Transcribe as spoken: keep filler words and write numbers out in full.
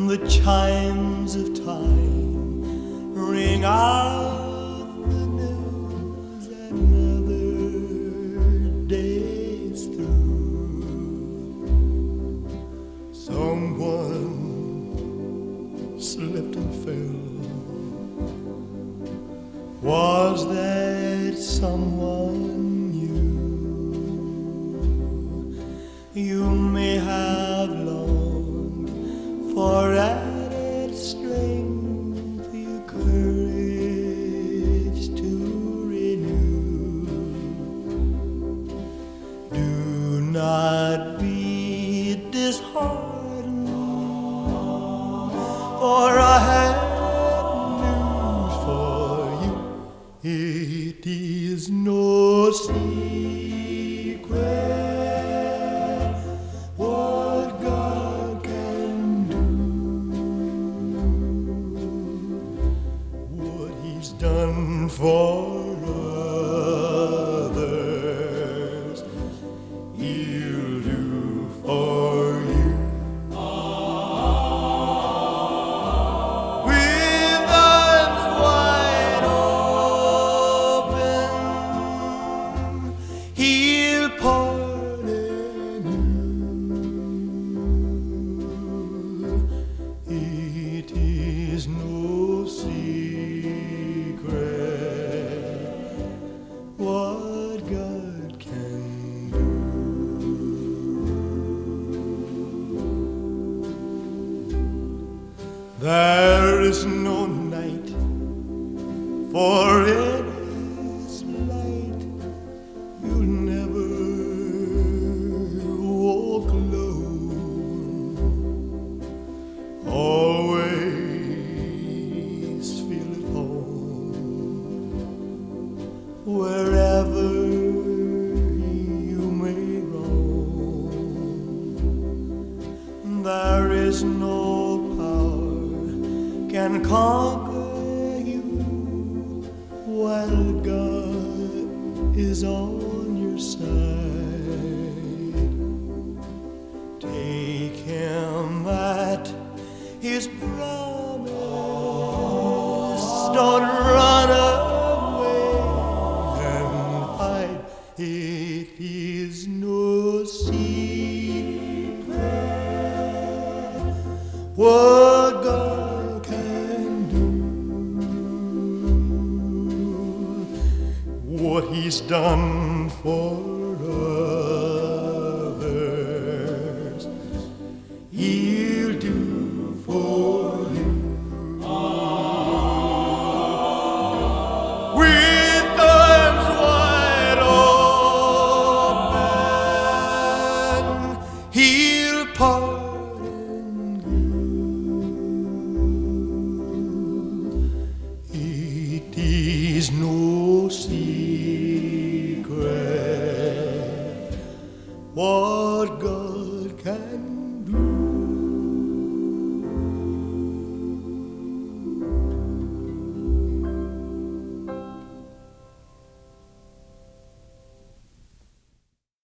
the chimes of time ring out the news another day's through. Someone slipped and fell. Was that someone you? You may have longed for added strength, your courage to renew. Do not be disheartened, for I have news for you. It is no secret what God can do, what He's done for others, He'll do for you. With arms wide open, He'll pardon you. It is no secret what God can do. There is no night, for it is light. You'll never walk alone. Always feel at home wherever you may roam. There is no power can conquer you while God is on your side. Take Him at His promise. Don't run away and hide. It is no secret what God can do, what He's done for others, He'll do for you. With arms wide open, He'll pardon you. It is no secret what God can